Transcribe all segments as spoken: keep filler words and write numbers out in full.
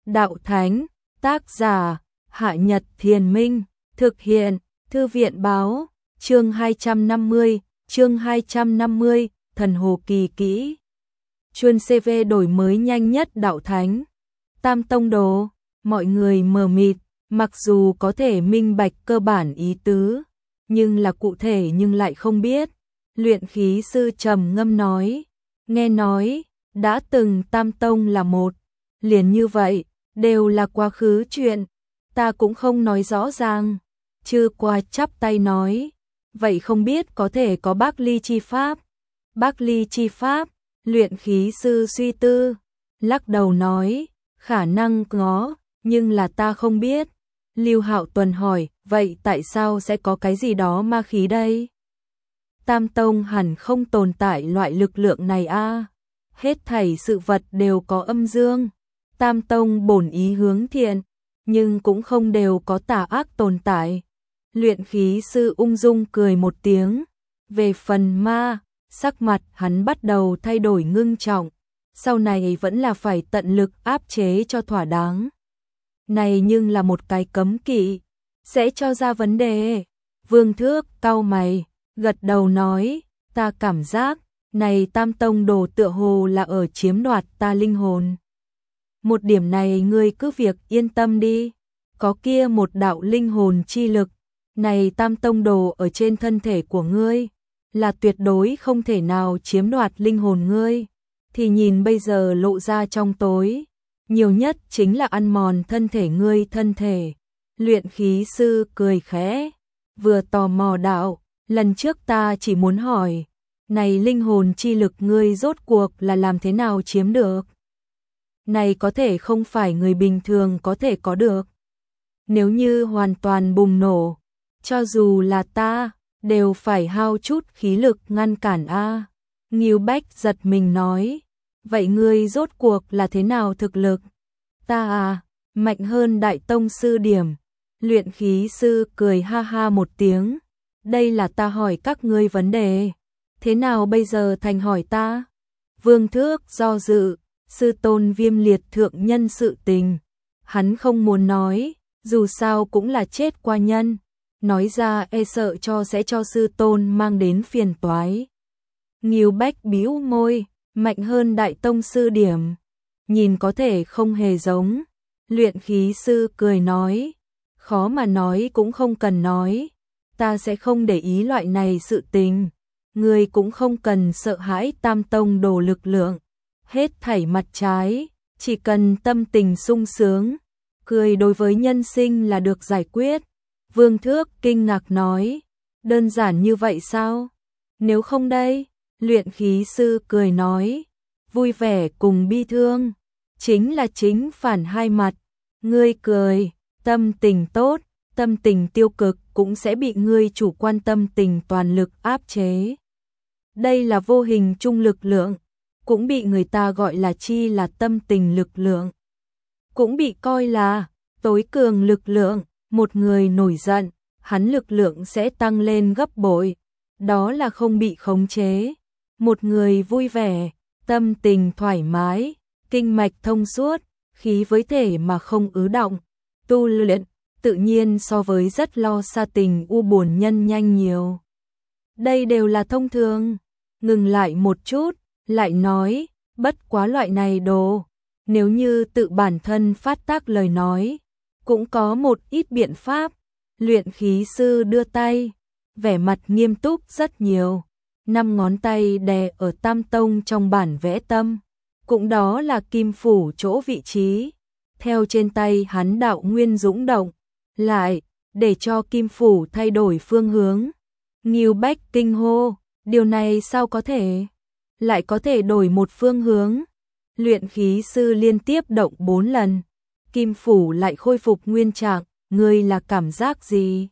đạo thánh, tác giả, Hạ Nhật Thiền Minh, thực hiện, Thư viện báo, chương hai trăm năm mươi, chương hai trăm năm mươi, Thần Hồ Kỳ Kỹ. Chuyên xê vê đổi mới nhanh nhất đạo thánh. Tam Tông Đồ, mọi người mờ mịt, mặc dù có thể minh bạch cơ bản ý tứ, nhưng là cụ thể nhưng lại không biết. Luyện khí sư trầm ngâm nói, nghe nói, đã từng Tam Tông là một, liền như vậy, đều là quá khứ chuyện, ta cũng không nói rõ ràng. Chư qua chắp tay nói, vậy không biết có thể có Bác Ly chi pháp. Bác Ly chi pháp, luyện khí sư suy tư, lắc đầu nói, khả năng có, nhưng là ta không biết. Lưu Hạo Tuần hỏi, vậy tại sao sẽ có cái gì đó ma khí đây? Tam Tông hẳn không tồn tại loại lực lượng này a. À? Hết thảy sự vật đều có âm dương. Tam Tông bổn ý hướng thiện, nhưng cũng không đều có tà ác tồn tại. Luyện khí sư ung dung cười một tiếng. Về phần ma, sắc mặt hắn bắt đầu thay đổi ngưng trọng. Sau này vẫn là phải tận lực áp chế cho thỏa đáng. Này nhưng là một cái cấm kỵ, sẽ cho ra vấn đề. Vương Thước cau mày, gật đầu nói, ta cảm giác, này Tam Tông Đồ tựa hồ là ở chiếm đoạt ta linh hồn. Một điểm này ngươi cứ việc yên tâm đi, có kia một đạo linh hồn chi lực, này Tam Tông Đồ ở trên thân thể của ngươi, là tuyệt đối không thể nào chiếm đoạt linh hồn ngươi, thì nhìn bây giờ lộ ra trong tối, nhiều nhất chính là ăn mòn thân thể ngươi thân thể. Luyện khí sư cười khẽ, vừa tò mò đạo, lần trước ta chỉ muốn hỏi, này linh hồn chi lực ngươi rốt cuộc là làm thế nào chiếm được? Này có thể không phải người bình thường có thể có được. Nếu như hoàn toàn bùng nổ, cho dù là ta, đều phải hao chút khí lực ngăn cản a. Ngưu Bách giật mình nói, vậy ngươi rốt cuộc là thế nào thực lực? Ta à, mạnh hơn đại tông sư điểm. Luyện khí sư cười ha ha một tiếng, đây là ta hỏi các ngươi vấn đề, thế nào bây giờ thành hỏi ta? Vương Thước do dự, sư tôn Viêm Liệt thượng nhân sự tình, hắn không muốn nói, dù sao cũng là chết qua nhân, nói ra e sợ cho sẽ cho sư tôn mang đến phiền toái. Ngưu Bách bĩu môi, mạnh hơn đại tông sư điểm, nhìn có thể không hề giống. Luyện khí sư cười nói, khó mà nói cũng không cần nói, ta sẽ không để ý loại này sự tình, ngươi cũng không cần sợ hãi Tam Tông Đồ lực lượng, hết thảy mặt trái, chỉ cần tâm tình sung sướng, cười đối với nhân sinh là được giải quyết. Vương Thước kinh ngạc nói, đơn giản như vậy sao? Nếu không đây? Luyện khí sư cười nói, vui vẻ cùng bi thương, chính là chính phản hai mặt. Ngươi cười, tâm tình tốt, tâm tình tiêu cực cũng sẽ bị ngươi chủ quan tâm tình toàn lực áp chế. Đây là vô hình trung lực lượng, cũng bị người ta gọi là chi là tâm tình lực lượng. Cũng bị coi là tối cường lực lượng, một người nổi giận, hắn lực lượng sẽ tăng lên gấp bội, đó là không bị khống chế. Một người vui vẻ, tâm tình thoải mái, kinh mạch thông suốt, khí với thể mà không ứ động, tu luyện, tự nhiên so với rất lo xa tình u buồn nhân nhanh nhiều. Đây đều là thông thường. Ngừng lại một chút, lại nói, bất quá loại này đồ, nếu như tự bản thân phát tác lời nói, cũng có một ít biện pháp. Luyện khí sư đưa tay, vẻ mặt nghiêm túc rất nhiều, năm ngón tay đè ở Tam Tông trong bản vẽ tâm, cũng đó là kim phủ chỗ vị trí. Theo trên tay hắn đạo nguyên dũng động, lại, để cho kim phủ thay đổi phương hướng. Ngưu Bách kinh hô, điều này sao có thể? Lại có thể đổi một phương hướng? Luyện khí sư liên tiếp động bốn lần, kim phủ lại khôi phục nguyên trạng, ngươi là cảm giác gì?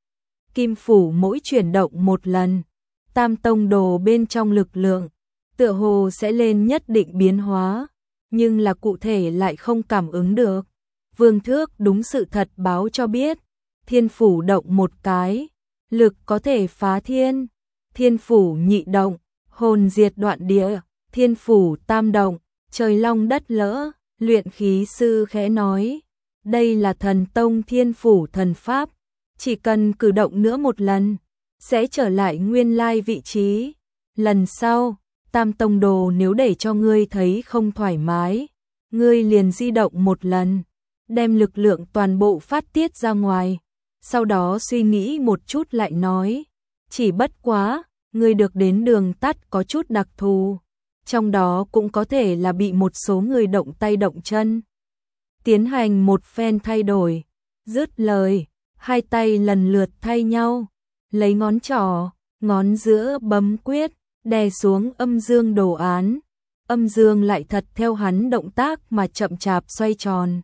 Kim phủ mỗi chuyển động một lần, Tam Tông Đồ bên trong lực lượng, tựa hồ sẽ lên nhất định biến hóa, nhưng là cụ thể lại không cảm ứng được. Vương Thước đúng sự thật báo cho biết, thiên phủ động một cái, lực có thể phá thiên, thiên phủ nhị động, hồn diệt đoạn địa, thiên phủ tam động, trời long đất lỡ, Luyện khí sư khẽ nói, đây là thần tông thiên phủ thần pháp, chỉ cần cử động nữa một lần, sẽ trở lại nguyên lai vị trí. Lần sau, tam tông đồ nếu để cho ngươi thấy không thoải mái, ngươi liền di động một lần, đem lực lượng toàn bộ phát tiết ra ngoài, sau đó suy nghĩ một chút lại nói, chỉ bất quá, ngươi được đến đường tắt có chút đặc thù, trong đó cũng có thể là bị một số người động tay động chân, tiến hành một phen thay đổi. Dứt lời, hai tay lần lượt thay nhau, lấy ngón trỏ, ngón giữa bấm quyết, đè xuống âm dương đồ án, âm dương lại thật theo hắn động tác mà chậm chạp xoay tròn.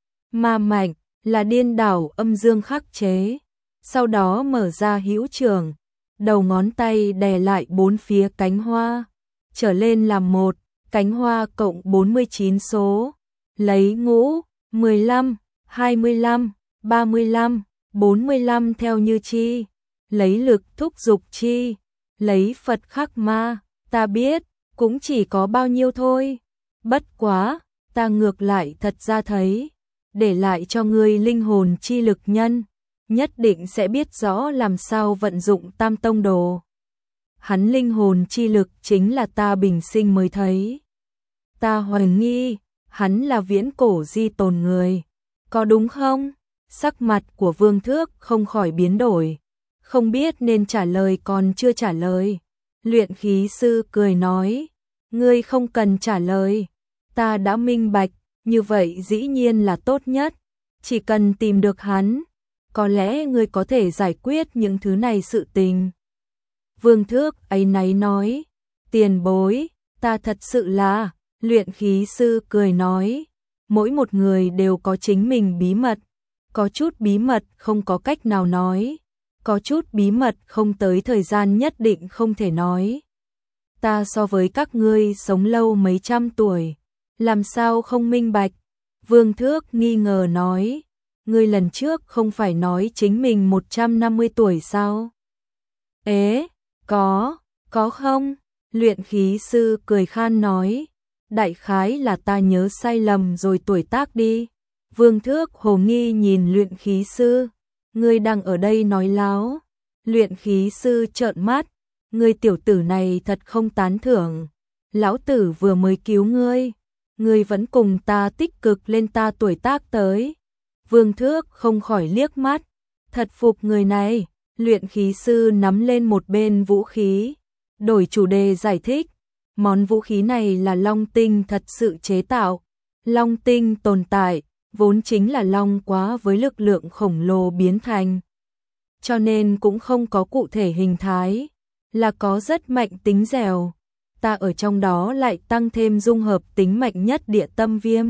Ma mạch là điên đảo âm dương khắc chế, sau đó mở ra hữu trường, đầu ngón tay đè lại bốn phía cánh hoa, trở lên làm một, cánh hoa cộng bốn mươi chín số, lấy ngũ, mười lăm, hai mươi lăm, ba mươi lăm, bốn mươi lăm theo như chi, lấy lực thúc dục chi, lấy Phật khắc ma, ta biết, cũng chỉ có bao nhiêu thôi, bất quá, ta ngược lại thật ra thấy, để lại cho ngươi linh hồn chi lực nhân, nhất định sẽ biết rõ làm sao vận dụng tam tông đồ. Hắn linh hồn chi lực chính là ta bình sinh mới thấy. Ta hoài nghi, hắn là viễn cổ di tồn người, có đúng không? Sắc mặt của Vương Thước không khỏi biến đổi, không biết nên trả lời còn chưa trả lời. Luyện khí sư cười nói, ngươi không cần trả lời, ta đã minh bạch, như vậy dĩ nhiên là tốt nhất, chỉ cần tìm được hắn, có lẽ ngươi có thể giải quyết những thứ này sự tình. Vương Thước áy náy nói, tiền bối, ta thật sự là, luyện khí sư cười nói, mỗi một người đều có chính mình bí mật, có chút bí mật không có cách nào nói, có chút bí mật không tới thời gian nhất định không thể nói. Ta so với các ngươi sống lâu mấy trăm tuổi, làm sao không minh bạch? Vương Thước nghi ngờ nói, ngươi lần trước không phải nói chính mình một trăm năm mươi tuổi sao? Ế, có, có không? Luyện khí sư cười khan nói, đại khái là ta nhớ sai lầm rồi tuổi tác đi. Vương Thước hồ nghi nhìn luyện khí sư, ngươi đang ở đây nói láo. Luyện khí sư trợn mắt, ngươi tiểu tử này thật không tán thưởng. Lão tử vừa mới cứu ngươi, ngươi vẫn cùng ta tích cực lên ta tuổi tác tới. Vương Thước không khỏi liếc mắt, thật phục người này. Luyện khí sư nắm lên một bên vũ khí, đổi chủ đề giải thích, món vũ khí này là long tinh thật sự chế tạo. Long tinh tồn tại, vốn chính là long quá với lực lượng khổng lồ biến thành, cho nên cũng không có cụ thể hình thái, là có rất mạnh tính dẻo. Ta ở trong đó lại tăng thêm dung hợp tính mạnh nhất địa tâm viêm,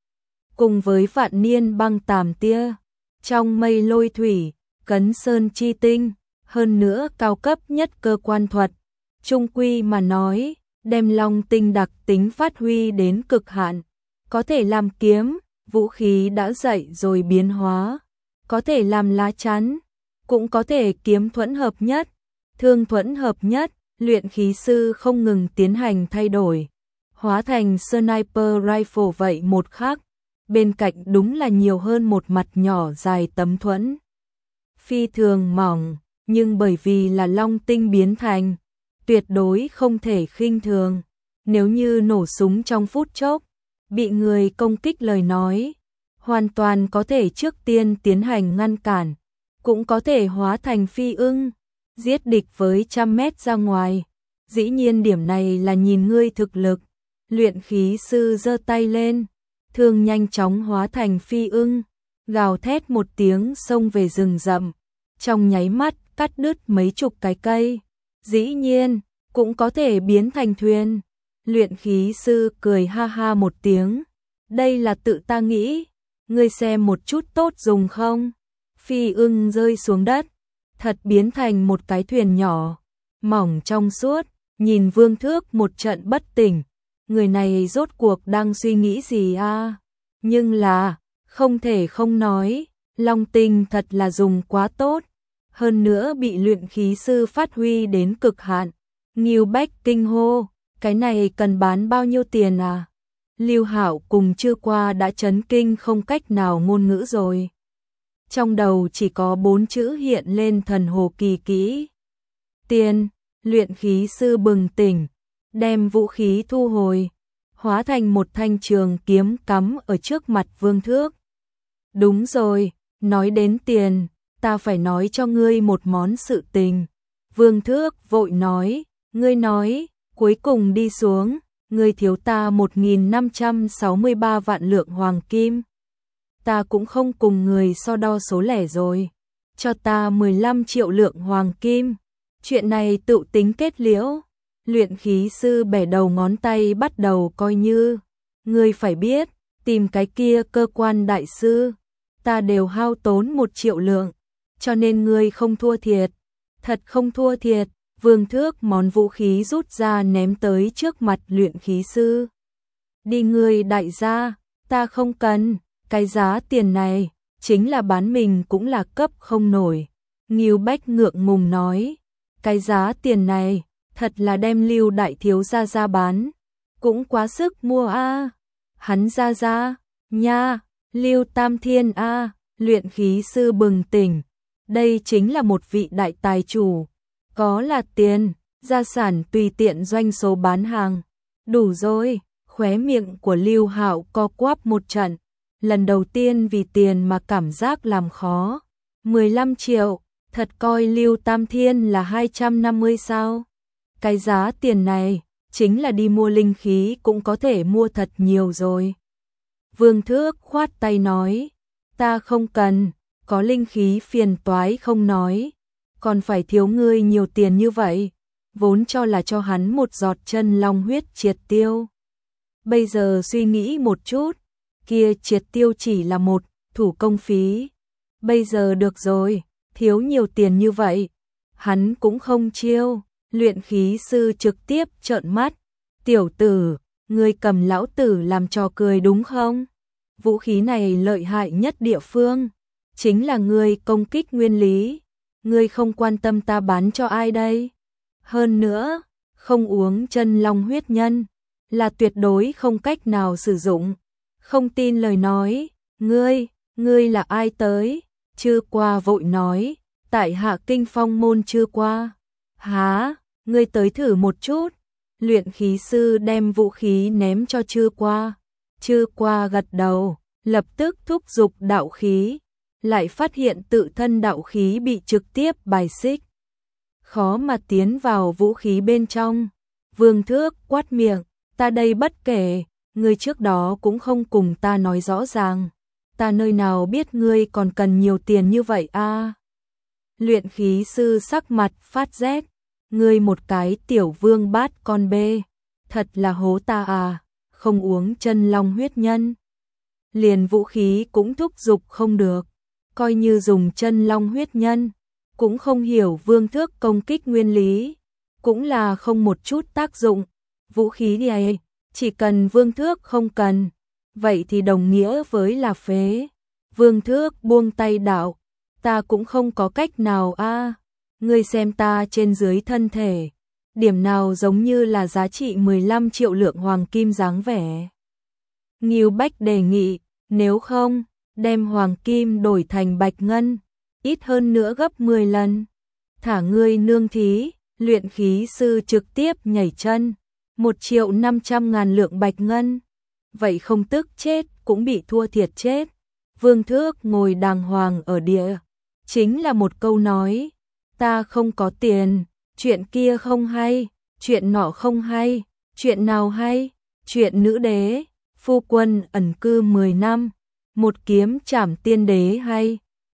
cùng với vạn niên băng tàm tia, trong mây lôi thủy, cấn sơn chi tinh, hơn nữa cao cấp nhất cơ quan thuật. Trung quy mà nói, đem long tinh đặc tính phát huy đến cực hạn, có thể làm kiếm, vũ khí đã dạy rồi biến hóa, có thể làm lá chắn, cũng có thể kiếm thuẫn hợp nhất, thương thuẫn hợp nhất. Luyện khí sư không ngừng tiến hành thay đổi, hóa thành sniper rifle vậy một khắc, bên cạnh đúng là nhiều hơn một mặt nhỏ dài tấm thuẫn. Phi thường mỏng, nhưng bởi vì là long tinh biến thành, tuyệt đối không thể khinh thường. Nếu như nổ súng trong phút chốc, bị người công kích lời nói, hoàn toàn có thể trước tiên tiến hành ngăn cản, cũng có thể hóa thành phi ưng, giết địch với trăm mét ra ngoài. Dĩ nhiên điểm này là nhìn ngươi thực lực. Luyện khí sư giơ tay lên, thương nhanh chóng hóa thành phi ưng, gào thét một tiếng xông về rừng rậm, trong nháy mắt cắt đứt mấy chục cái cây. Dĩ nhiên, cũng có thể biến thành thuyền. Luyện khí sư cười ha ha một tiếng, đây là tự ta nghĩ, ngươi xem một chút tốt dùng không? Phi ưng rơi xuống đất, thật biến thành một cái thuyền nhỏ, mỏng trong suốt, nhìn Vương Thước một trận bất tỉnh, người này rốt cuộc đang suy nghĩ gì a? À? Nhưng là, không thể không nói, long tinh thật là dùng quá tốt, hơn nữa bị luyện khí sư phát huy đến cực hạn. Ngưu Bách kinh hô, cái này cần bán bao nhiêu tiền à? Lưu Hạo cùng Chư Qua đã chấn kinh không cách nào ngôn ngữ rồi. Trong đầu chỉ có bốn chữ hiện lên thần hồ kỳ kỹ. Tiền, luyện khí sư bừng tỉnh, đem vũ khí thu hồi, hóa thành một thanh trường kiếm cắm ở trước mặt Vương Thước. Đúng rồi, nói đến tiền, ta phải nói cho ngươi một món sự tình. Vương Thước vội nói, ngươi nói, cuối cùng đi xuống, ngươi thiếu ta một nghìn năm trăm sáu mươi ba vạn lượng hoàng kim. Ta cũng không cùng người so đo số lẻ rồi, cho ta mười lăm triệu lượng hoàng kim. Chuyện này tự tính kết liễu. Luyện khí sư bẻ đầu ngón tay bắt đầu coi như, ngươi phải biết, tìm cái kia cơ quan đại sư, ta đều hao tốn một triệu lượng, cho nên ngươi không thua thiệt, thật không thua thiệt. Vương Thước món vũ khí rút ra ném tới trước mặt luyện khí sư. Đi ngươi đại gia, ta không cần, cái giá tiền này, chính là bán mình cũng là cấp không nổi. Ngưu Bách ngượng ngùng nói, cái giá tiền này, thật là đem Lưu đại thiếu gia ra bán, cũng quá sức mua a. Hắn ra ra, nha, Lưu Tam Thiên a. Luyện khí sư bừng tỉnh, đây chính là một vị đại tài chủ, có là tiền, gia sản tùy tiện doanh số bán hàng. Đủ rồi, khóe miệng của Lưu Hạo co quắp một trận, lần đầu tiên vì tiền mà cảm giác làm khó. mười lăm triệu, thật coi Lưu Tam Thiên là hai trăm năm mươi sao? Cái giá tiền này, chính là đi mua linh khí cũng có thể mua thật nhiều rồi. Vương Thước khoát tay nói, ta không cần, có linh khí phiền toái không nói, còn phải thiếu ngươi nhiều tiền như vậy, vốn cho là cho hắn một giọt chân long huyết triệt tiêu. Bây giờ suy nghĩ một chút, kia triệt tiêu chỉ là một thủ công phí. Bây giờ được rồi, thiếu nhiều tiền như vậy, hắn cũng không chiêu. Luyện khí sư trực tiếp trợn mắt, tiểu tử, ngươi cầm lão tử làm trò cười đúng không? Vũ khí này lợi hại nhất địa phương, chính là ngươi công kích nguyên lý, ngươi không quan tâm ta bán cho ai đây? Hơn nữa, không uống chân long huyết nhân, là tuyệt đối không cách nào sử dụng. Không tin lời nói, ngươi, ngươi là ai tới? Chư Qua vội nói, tại hạ Kinh Phong môn Chư Qua. Hả? Ngươi tới thử một chút. Luyện khí sư đem vũ khí ném cho Chư Qua. Chư Qua gật đầu, lập tức thúc giục đạo khí, lại phát hiện tự thân đạo khí bị trực tiếp bài xích, khó mà tiến vào vũ khí bên trong. Vương Thước quát miệng, ta đây bất kể, ngươi trước đó cũng không cùng ta nói rõ ràng, ta nơi nào biết ngươi còn cần nhiều tiền như vậy a? À? Luyện khí sư sắc mặt phát rét, ngươi một cái tiểu vương bát con bê, thật là hố ta à, không uống chân long huyết nhân, liền vũ khí cũng thúc giục không được, coi như dùng chân long huyết nhân, cũng không hiểu Vương Thước công kích nguyên lý, cũng là không một chút tác dụng. Vũ khí này, chỉ cần Vương Thước không cần, vậy thì đồng nghĩa với là phế. Vương Thước buông tay đạo, ta cũng không có cách nào a. À. Ngươi xem ta trên dưới thân thể, điểm nào giống như là giá trị mười lăm triệu lượng hoàng kim dáng vẻ. Ngưu Bách đề nghị, nếu không, đem hoàng kim đổi thành bạch ngân, ít hơn nữa gấp mười lần. Thả ngươi nương thí, luyện khí sư trực tiếp nhảy chân, một triệu năm trăm ngàn lượng bạch ngân. Vậy không tức chết cũng bị thua thiệt chết. Vương Thước ngồi đàng hoàng ở địa, chính là một câu nói, ta không có tiền, chuyện kia không hay, chuyện nọ không hay, chuyện nào hay, chuyện nữ đế, phu quân ẩn cư mười năm, một kiếm trảm tiên đế hay.